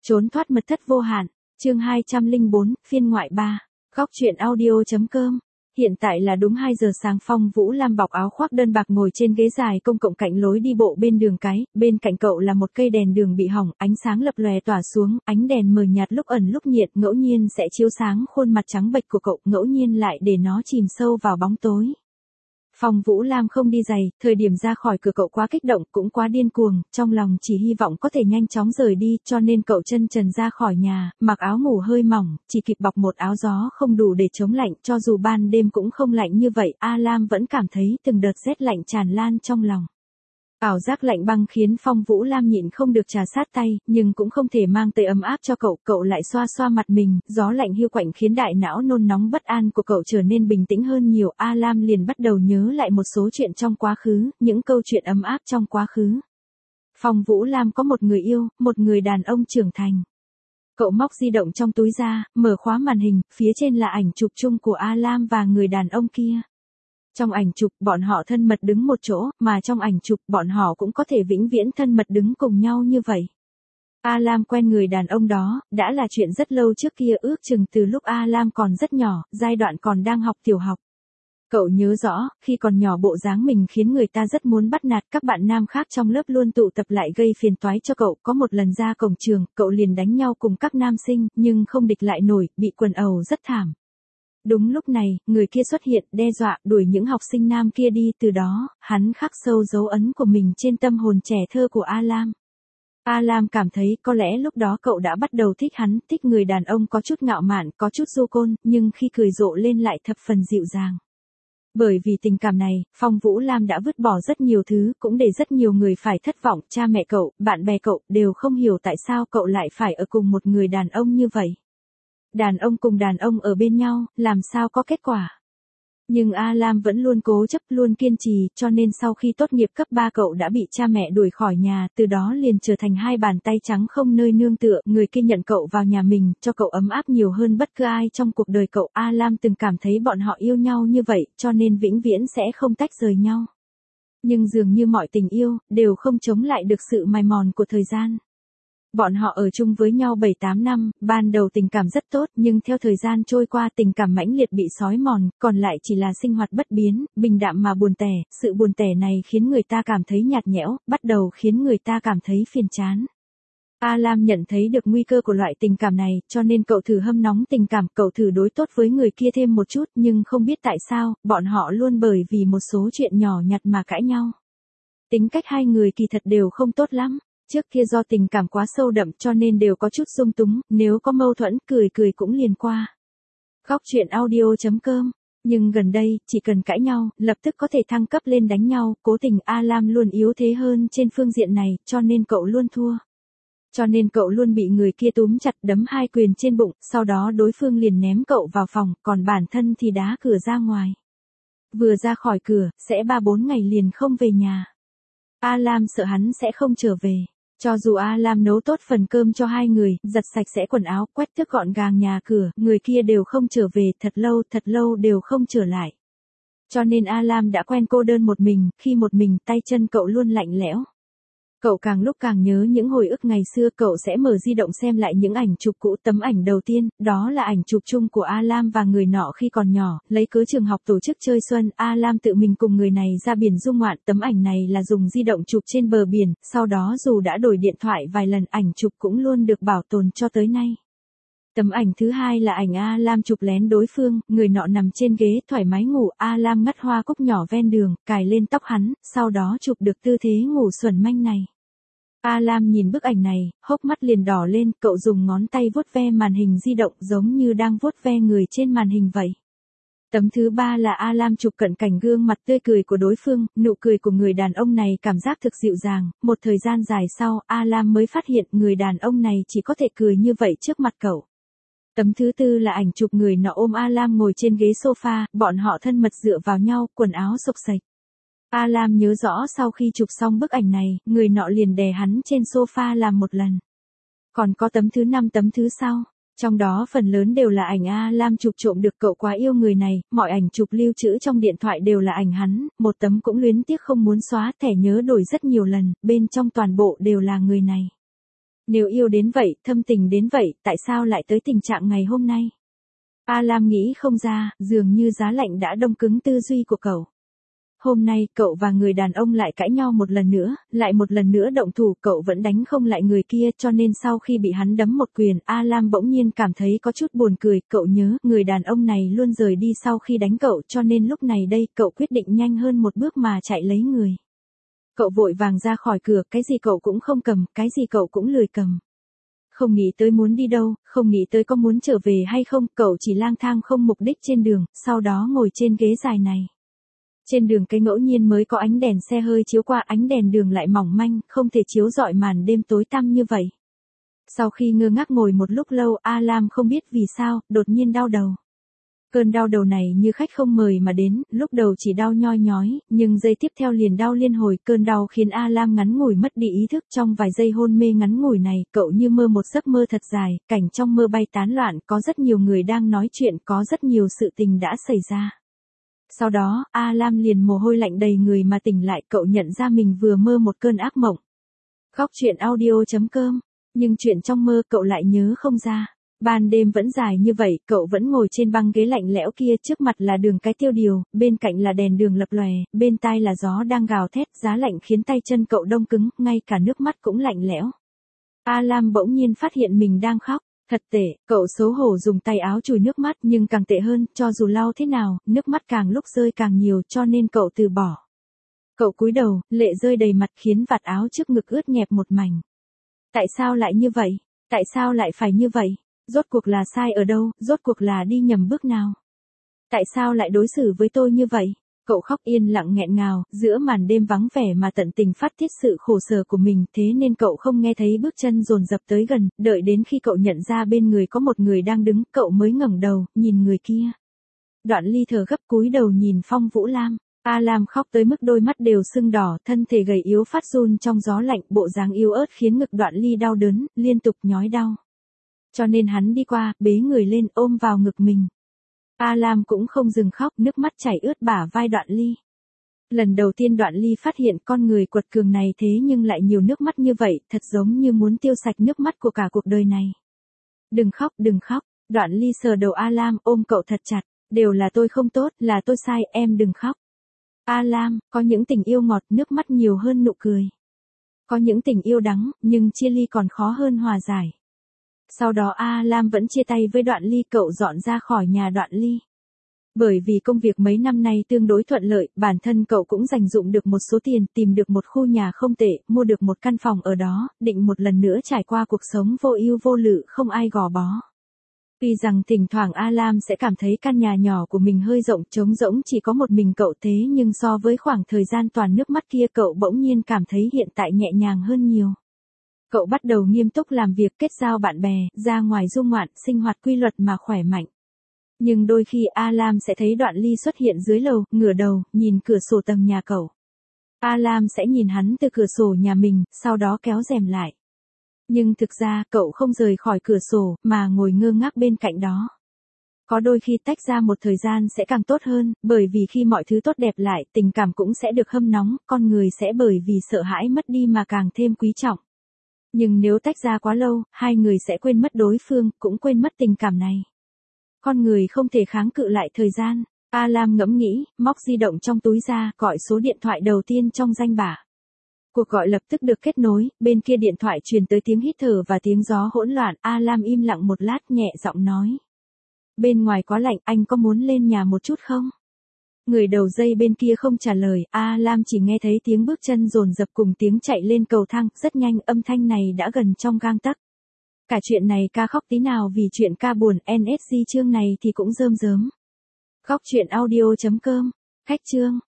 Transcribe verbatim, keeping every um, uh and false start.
Trốn thoát mật thất vô hạn, chương hai trăm lẻ bốn, phiên ngoại ba, góc truyện audio.com. Hiện tại là đúng hai giờ sáng, Phong Vũ Lam bọc áo khoác đơn bạc ngồi trên ghế dài công cộng cạnh lối đi bộ bên đường cái, bên cạnh cậu là một cây đèn đường bị hỏng, ánh sáng lập lòe tỏa xuống, ánh đèn mờ nhạt lúc ẩn lúc nhiệt, ngẫu nhiên sẽ chiếu sáng khuôn mặt trắng bệch của cậu, ngẫu nhiên lại để nó chìm sâu vào bóng tối. Phong Vũ Lam không đi giày, thời điểm ra khỏi cửa cậu quá kích động, cũng quá điên cuồng, trong lòng chỉ hy vọng có thể nhanh chóng rời đi, cho nên cậu chân trần ra khỏi nhà, mặc áo ngủ hơi mỏng, chỉ kịp bọc một áo gió không đủ để chống lạnh, cho dù ban đêm cũng không lạnh như vậy, A Lam vẫn cảm thấy từng đợt rét lạnh tràn lan trong lòng. Ảo giác lạnh băng khiến Phong Vũ Lam nhịn không được trà sát tay, nhưng cũng không thể mang tới ấm áp cho cậu, cậu lại xoa xoa mặt mình, gió lạnh hiu quạnh khiến đại não nôn nóng bất an của cậu trở nên bình tĩnh hơn nhiều. A Lam liền bắt đầu nhớ lại một số chuyện trong quá khứ, những câu chuyện ấm áp trong quá khứ. Phong Vũ Lam có một người yêu, một người đàn ông trưởng thành. Cậu móc di động trong túi ra, mở khóa màn hình, phía trên là ảnh chụp chung của A Lam và người đàn ông kia. Trong ảnh chụp, bọn họ thân mật đứng một chỗ, mà trong ảnh chụp, bọn họ cũng có thể vĩnh viễn thân mật đứng cùng nhau như vậy. A Lam quen người đàn ông đó, đã là chuyện rất lâu trước kia, ước chừng từ lúc A Lam còn rất nhỏ, giai đoạn còn đang học tiểu học. Cậu nhớ rõ, khi còn nhỏ bộ dáng mình khiến người ta rất muốn bắt nạt, các bạn nam khác trong lớp luôn tụ tập lại gây phiền toái cho cậu, có một lần ra cổng trường, cậu liền đánh nhau cùng các nam sinh, nhưng không địch lại nổi, bị quần ẩu rất thảm. Đúng lúc này, người kia xuất hiện, đe dọa, đuổi những học sinh nam kia đi, từ đó, hắn khắc sâu dấu ấn của mình trên tâm hồn trẻ thơ của A Lam. A Lam cảm thấy có lẽ lúc đó cậu đã bắt đầu thích hắn, thích người đàn ông có chút ngạo mạn, có chút du côn, nhưng khi cười rộ lên lại thập phần dịu dàng. Bởi vì tình cảm này, Phong Vũ Lam đã vứt bỏ rất nhiều thứ, cũng để rất nhiều người phải thất vọng, cha mẹ cậu, bạn bè cậu, đều không hiểu tại sao cậu lại phải ở cùng một người đàn ông như vậy. Đàn ông cùng đàn ông ở bên nhau, làm sao có kết quả. Nhưng A Lam vẫn luôn cố chấp, luôn kiên trì, cho nên sau khi tốt nghiệp cấp ba cậu đã bị cha mẹ đuổi khỏi nhà, từ đó liền trở thành hai bàn tay trắng không nơi nương tựa, người kia nhận cậu vào nhà mình, cho cậu ấm áp nhiều hơn bất cứ ai trong cuộc đời cậu. A Lam từng cảm thấy bọn họ yêu nhau như vậy, cho nên vĩnh viễn sẽ không tách rời nhau. Nhưng dường như mọi tình yêu, đều không chống lại được sự mài mòn của thời gian. Bọn họ ở chung với nhau bảy tám năm, ban đầu tình cảm rất tốt, nhưng theo thời gian trôi qua tình cảm mãnh liệt bị xói mòn, còn lại chỉ là sinh hoạt bất biến, bình đạm mà buồn tẻ, sự buồn tẻ này khiến người ta cảm thấy nhạt nhẽo, bắt đầu khiến người ta cảm thấy phiền chán. A Lam nhận thấy được nguy cơ của loại tình cảm này, cho nên cậu thử hâm nóng tình cảm, cậu thử đối tốt với người kia thêm một chút, nhưng không biết tại sao, bọn họ luôn bởi vì một số chuyện nhỏ nhặt mà cãi nhau. Tính cách hai người kỳ thật đều không tốt lắm. Trước kia do tình cảm quá sâu đậm cho nên đều có chút dung túng, nếu có mâu thuẫn, cười cười cũng liền qua. Góc truyện audio.com. Nhưng gần đây, chỉ cần cãi nhau, lập tức có thể thăng cấp lên đánh nhau, cố tình A Lam luôn yếu thế hơn trên phương diện này, cho nên cậu luôn thua. Cho nên cậu luôn bị người kia túm chặt đấm hai quyền trên bụng, sau đó đối phương liền ném cậu vào phòng, còn bản thân thì đá cửa ra ngoài. Vừa ra khỏi cửa, sẽ ba bốn ngày liền không về nhà. A Lam sợ hắn sẽ không trở về. Cho dù A Lam nấu tốt phần cơm cho hai người, giặt sạch sẽ quần áo, quét tước gọn gàng nhà cửa, người kia đều không trở về, thật lâu, thật lâu đều không trở lại. Cho nên A Lam đã quen cô đơn một mình, khi một mình tay chân cậu luôn lạnh lẽo. Cậu càng lúc càng nhớ những hồi ức ngày xưa, cậu sẽ mở di động xem lại những ảnh chụp cũ. Tấm ảnh đầu tiên, đó là ảnh chụp chung của A Lam và người nọ khi còn nhỏ, lấy cớ trường học tổ chức chơi xuân, A Lam tự mình cùng người này ra biển du ngoạn. Tấm ảnh này là dùng di động chụp trên bờ biển, sau đó dù đã đổi điện thoại vài lần, ảnh chụp cũng luôn được bảo tồn cho tới nay. Tấm ảnh thứ hai là ảnh A Lam chụp lén đối phương, người nọ nằm trên ghế thoải mái ngủ, A Lam ngắt hoa cúc nhỏ ven đường, cài lên tóc hắn, sau đó chụp được tư thế ngủ xuẩn manh này. A Lam nhìn bức ảnh này, hốc mắt liền đỏ lên, cậu dùng ngón tay vuốt ve màn hình di động giống như đang vuốt ve người trên màn hình vậy. Tấm thứ ba là A Lam chụp cận cảnh gương mặt tươi cười của đối phương, nụ cười của người đàn ông này cảm giác thực dịu dàng, một thời gian dài sau, A Lam mới phát hiện người đàn ông này chỉ có thể cười như vậy trước mặt cậu. Tấm thứ tư là ảnh chụp người nọ ôm A Lam ngồi trên ghế sofa, bọn họ thân mật dựa vào nhau, quần áo xộc xệch. A Lam nhớ rõ sau khi chụp xong bức ảnh này, người nọ liền đè hắn trên sofa làm một lần. Còn có tấm thứ năm, tấm thứ sau. Trong đó phần lớn đều là ảnh A Lam chụp trộm được, cậu quá yêu người này, mọi ảnh chụp lưu trữ trong điện thoại đều là ảnh hắn, một tấm cũng luyến tiếc không muốn xóa, thẻ nhớ đổi rất nhiều lần, bên trong toàn bộ đều là người này. Nếu yêu đến vậy, thâm tình đến vậy, tại sao lại tới tình trạng ngày hôm nay? A Lam nghĩ không ra, dường như giá lạnh đã đông cứng tư duy của cậu. Hôm nay, cậu và người đàn ông lại cãi nhau một lần nữa, lại một lần nữa động thủ, cậu vẫn đánh không lại người kia, cho nên sau khi bị hắn đấm một quyền, A Lam bỗng nhiên cảm thấy có chút buồn cười, cậu nhớ, người đàn ông này luôn rời đi sau khi đánh cậu, cho nên lúc này đây, cậu quyết định nhanh hơn một bước mà chạy lấy người. Cậu vội vàng ra khỏi cửa, cái gì cậu cũng không cầm, cái gì cậu cũng lười cầm. Không nghĩ tới muốn đi đâu, không nghĩ tới có muốn trở về hay không, cậu chỉ lang thang không mục đích trên đường, sau đó ngồi trên ghế dài này. Trên đường cái ngẫu nhiên mới có ánh đèn xe hơi chiếu qua, ánh đèn đường lại mỏng manh, không thể chiếu rọi màn đêm tối tăm như vậy. Sau khi ngơ ngác ngồi một lúc lâu, A Lam không biết vì sao, đột nhiên đau đầu. Cơn đau đầu này như khách không mời mà đến, lúc đầu chỉ đau nhoi nhói, nhưng giây tiếp theo liền đau liên hồi, cơn đau khiến A Lam ngắn ngủi mất đi ý thức, trong vài giây hôn mê ngắn ngủi này, cậu như mơ một giấc mơ thật dài, cảnh trong mơ bay tán loạn, có rất nhiều người đang nói chuyện, có rất nhiều sự tình đã xảy ra. Sau đó, A Lam liền mồ hôi lạnh đầy người mà tỉnh lại, cậu nhận ra mình vừa mơ một cơn ác mộng. Khóc chuyện audio chấm com, nhưng chuyện trong mơ cậu lại nhớ không ra. Ban đêm vẫn dài như vậy, cậu vẫn ngồi trên băng ghế lạnh lẽo kia, trước mặt là đường cái tiêu điều, bên cạnh là đèn đường lập lòe, bên tai là gió đang gào thét, giá lạnh khiến tay chân cậu đông cứng, ngay cả nước mắt cũng lạnh lẽo. A Lam bỗng nhiên phát hiện mình đang khóc. Thật tệ, cậu xấu hổ dùng tay áo chùi nước mắt, nhưng càng tệ hơn, cho dù lau thế nào, nước mắt càng lúc rơi càng nhiều, cho nên cậu từ bỏ. Cậu cúi đầu, lệ rơi đầy mặt khiến vạt áo trước ngực ướt nhẹp một mảnh. Tại sao lại như vậy? Tại sao lại phải như vậy? Rốt cuộc là sai ở đâu? Rốt cuộc là đi nhầm bước nào? Tại sao lại đối xử với tôi như vậy? Cậu khóc yên lặng nghẹn ngào, giữa màn đêm vắng vẻ mà tận tình phát tiết sự khổ sở của mình, thế nên cậu không nghe thấy bước chân dồn dập tới gần, đợi đến khi cậu nhận ra bên người có một người đang đứng, cậu mới ngẩng đầu, nhìn người kia. Đoạn Ly thở gấp cúi đầu nhìn Phong Vũ Lam. A Lam khóc tới mức đôi mắt đều sưng đỏ, thân thể gầy yếu phát run trong gió lạnh, bộ dáng yếu ớt khiến ngực Đoạn Ly đau đớn, liên tục nhói đau. Cho nên hắn đi qua, bế người lên, ôm vào ngực mình. A Lam cũng không dừng khóc, nước mắt chảy ướt bả vai Đoạn Ly. Lần đầu tiên Đoạn Ly phát hiện con người quật cường này thế nhưng lại nhiều nước mắt như vậy, thật giống như muốn tiêu sạch nước mắt của cả cuộc đời này. Đừng khóc, đừng khóc, Đoạn Ly sờ đầu A Lam, ôm cậu thật chặt, đều là tôi không tốt, là tôi sai, em đừng khóc. A Lam, có những tình yêu ngọt, nước mắt nhiều hơn nụ cười. Có những tình yêu đắng, nhưng chia ly còn khó hơn hòa giải. Sau đó A Lam vẫn chia tay với Đoạn Ly, cậu dọn ra khỏi nhà Đoạn Ly. Bởi vì công việc mấy năm nay tương đối thuận lợi, bản thân cậu cũng dành dụm được một số tiền, tìm được một khu nhà không tệ, mua được một căn phòng ở đó, định một lần nữa trải qua cuộc sống vô ưu vô lự, không ai gò bó. Tuy rằng thỉnh thoảng A Lam sẽ cảm thấy căn nhà nhỏ của mình hơi rộng, trống rỗng chỉ có một mình cậu, thế nhưng so với khoảng thời gian toàn nước mắt kia, cậu bỗng nhiên cảm thấy hiện tại nhẹ nhàng hơn nhiều. Cậu bắt đầu nghiêm túc làm việc, kết giao bạn bè, ra ngoài du ngoạn, sinh hoạt quy luật mà khỏe mạnh. Nhưng đôi khi A Lam sẽ thấy Đoạn Ly xuất hiện dưới lầu, ngửa đầu, nhìn cửa sổ tầng nhà cậu. A Lam sẽ nhìn hắn từ cửa sổ nhà mình, sau đó kéo rèm lại. Nhưng thực ra, cậu không rời khỏi cửa sổ, mà ngồi ngơ ngác bên cạnh đó. Có đôi khi tách ra một thời gian sẽ càng tốt hơn, bởi vì khi mọi thứ tốt đẹp lại, tình cảm cũng sẽ được hâm nóng, con người sẽ bởi vì sợ hãi mất đi mà càng thêm quý trọng. Nhưng nếu tách ra quá lâu, hai người sẽ quên mất đối phương, cũng quên mất tình cảm này. Con người không thể kháng cự lại thời gian. A Lam ngẫm nghĩ, móc di động trong túi ra, gọi số điện thoại đầu tiên trong danh bạ. Cuộc gọi lập tức được kết nối, bên kia điện thoại truyền tới tiếng hít thở và tiếng gió hỗn loạn. A Lam im lặng một lát, nhẹ giọng nói. Bên ngoài quá lạnh, anh có muốn lên nhà một chút không? Người đầu dây bên kia không trả lời, A Lam chỉ nghe thấy tiếng bước chân dồn dập cùng tiếng chạy lên cầu thang, rất nhanh, âm thanh này đã gần trong gang tấc. Cả chuyện này ca khóc tí nào vì chuyện ca buồn, en ét giê chương này thì cũng rơm rớm. Khóc chuyện audio chấm com, khách chương.